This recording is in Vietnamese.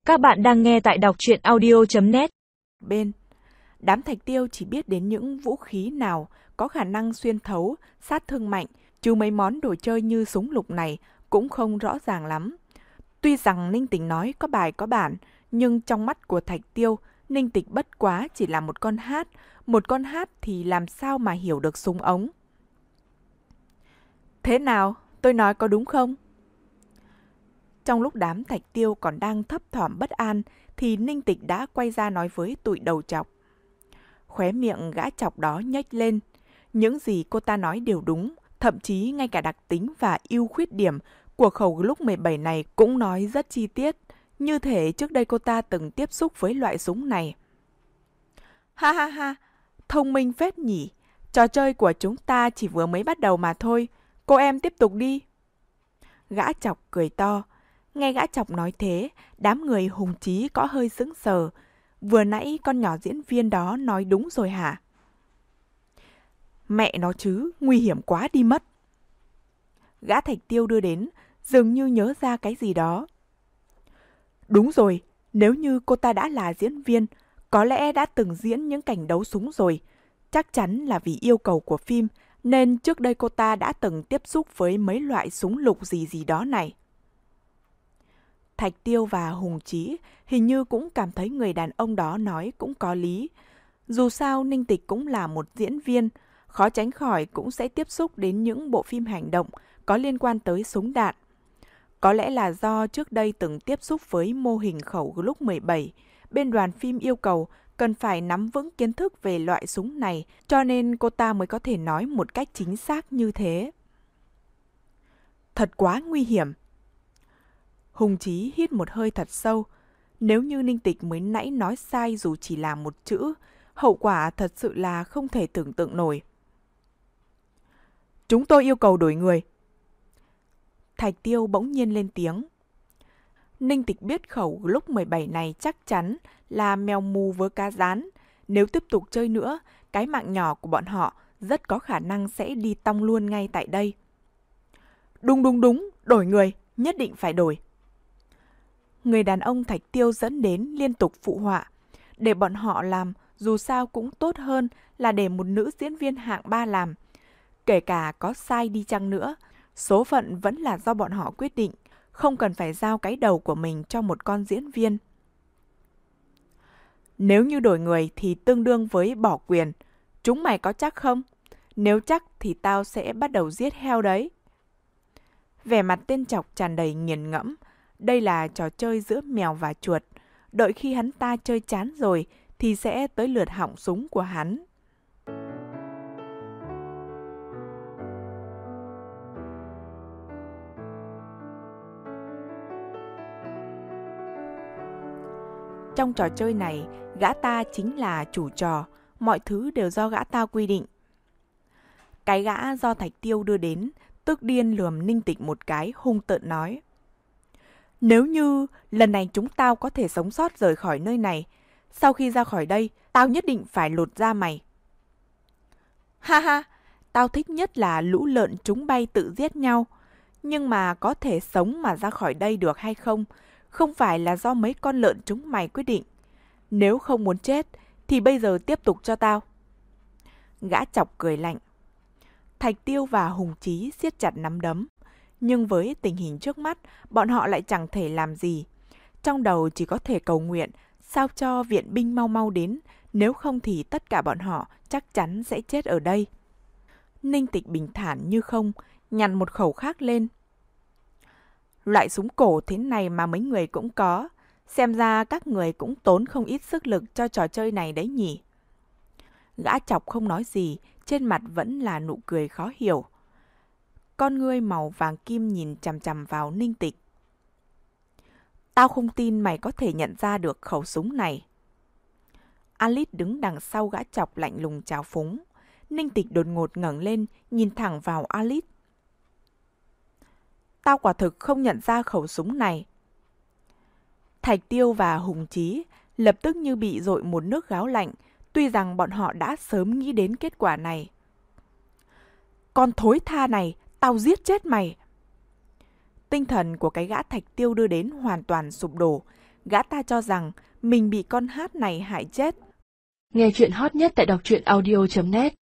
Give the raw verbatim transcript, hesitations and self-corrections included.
Các bạn đang nghe tại đọc truyện audio chấm net. Bên, đám thạch tiêu chỉ biết đến những vũ khí nào có khả năng xuyên thấu, sát thương mạnh, chứ mấy món đồ chơi như súng lục này cũng không rõ ràng lắm. Tuy rằng Ninh Tịch nói có bài có bản, nhưng trong mắt của thạch tiêu, Ninh Tịch bất quá chỉ là một con hát, một con hát thì làm sao mà hiểu được súng ống. Thế nào, tôi nói có đúng không? Trong lúc đám thạch tiêu còn đang thấp thỏm bất an, thì Ninh Tịch đã quay ra nói với tụi đầu chọc. Khóe miệng gã chọc đó nhếch lên. Những gì cô ta nói đều đúng, thậm chí ngay cả đặc tính và ưu khuyết điểm của khẩu Glock mười bảy này cũng nói rất chi tiết, như thể trước đây cô ta từng tiếp xúc với loại súng này. Ha ha ha, thông minh phết nhỉ, trò chơi của chúng ta chỉ vừa mới bắt đầu mà thôi, cô em tiếp tục đi. Gã chọc cười to. Nghe gã chọc nói thế, đám người hùng chí có hơi sững sờ. Vừa nãy con nhỏ diễn viên đó nói đúng rồi hả? Mẹ nó chứ, nguy hiểm quá đi mất. Gã thạch tiêu đưa đến, dường như nhớ ra cái gì đó. Đúng rồi, nếu như cô ta đã là diễn viên, có lẽ đã từng diễn những cảnh đấu súng rồi. Chắc chắn là vì yêu cầu của phim, nên trước đây cô ta đã từng tiếp xúc với mấy loại súng lục gì gì đó này. Thạch Tiêu và Hùng Chí hình như cũng cảm thấy người đàn ông đó nói cũng có lý. Dù sao Ninh Tịch cũng là một diễn viên, khó tránh khỏi cũng sẽ tiếp xúc đến những bộ phim hành động có liên quan tới súng đạn. Có lẽ là do trước đây từng tiếp xúc với mô hình khẩu Glock mười bảy, bên đoàn phim yêu cầu cần phải nắm vững kiến thức về loại súng này, cho nên cô ta mới có thể nói một cách chính xác như thế. Thật quá nguy hiểm. Hùng Chí hít một hơi thật sâu. Nếu như Ninh Tịch mới nãy nói sai dù chỉ là một chữ, hậu quả thật sự là không thể tưởng tượng nổi. Chúng tôi yêu cầu đổi người. Thạch Tiêu bỗng nhiên lên tiếng. Ninh Tịch biết khẩu Glock mười bảy này chắc chắn là mèo mù với cá rán. Nếu tiếp tục chơi nữa, cái mạng nhỏ của bọn họ rất có khả năng sẽ đi tong luôn ngay tại đây. Đúng đúng đúng, đổi người, nhất định phải đổi. Người đàn ông Thạch Tiêu dẫn đến liên tục phụ họa. Để bọn họ làm dù sao cũng tốt hơn là để một nữ diễn viên hạng ba làm. Kể cả có sai đi chăng nữa, số phận vẫn là do bọn họ quyết định, không cần phải giao cái đầu của mình cho một con diễn viên. Nếu như đổi người thì tương đương với bỏ quyền. Chúng mày có chắc không? Nếu chắc thì tao sẽ bắt đầu giết heo đấy. Vẻ mặt tên chọc tràn đầy nghiền ngẫm. Đây là trò chơi giữa mèo và chuột. Đợi khi hắn ta chơi chán rồi thì sẽ tới lượt họng súng của hắn. Trong trò chơi này, gã ta chính là chủ trò, mọi thứ đều do gã ta quy định. Cái gã do Thạch Tiêu đưa đến, tức điên lườm Ninh Tịch một cái, hung tợn nói. Nếu như lần này chúng tao có thể sống sót rời khỏi nơi này, sau khi ra khỏi đây, tao nhất định phải lột da mày. Ha ha, tao thích nhất là lũ lợn chúng bay tự giết nhau. Nhưng mà có thể sống mà ra khỏi đây được hay không, không phải là do mấy con lợn chúng mày quyết định. Nếu không muốn chết, thì bây giờ tiếp tục cho tao. Gã chọc cười lạnh. Thạch Tiêu và Hùng Chí siết chặt nắm đấm. Nhưng với tình hình trước mắt, bọn họ lại chẳng thể làm gì. Trong đầu chỉ có thể cầu nguyện, sao cho viện binh mau mau đến, nếu không thì tất cả bọn họ chắc chắn sẽ chết ở đây. Ninh Tịch bình thản như không, nhặt một khẩu khác lên. Loại súng cổ thế này mà mấy người cũng có, xem ra các người cũng tốn không ít sức lực cho trò chơi này đấy nhỉ. Gã chọc không nói gì, trên mặt vẫn là nụ cười khó hiểu. Con ngươi màu vàng kim nhìn chằm chằm vào Ninh Tịch. Tao không tin mày có thể nhận ra được khẩu súng này. Alice đứng đằng sau gã chọc lạnh lùng trào phúng. Ninh Tịch đột ngột ngẩng lên, nhìn thẳng vào Alice. Tao quả thực không nhận ra khẩu súng này. Thạch Tiêu và Hùng Chí lập tức như bị dội một nước gáo lạnh, tuy rằng bọn họ đã sớm nghĩ đến kết quả này. Con thối tha này, tao giết chết mày. Tinh thần của cái gã Thạch Tiêu đưa đến hoàn toàn sụp đổ. Gã ta cho rằng mình bị con hát này hại chết. Nghe chuyện hot nhất tại đọc truyện audio chấm net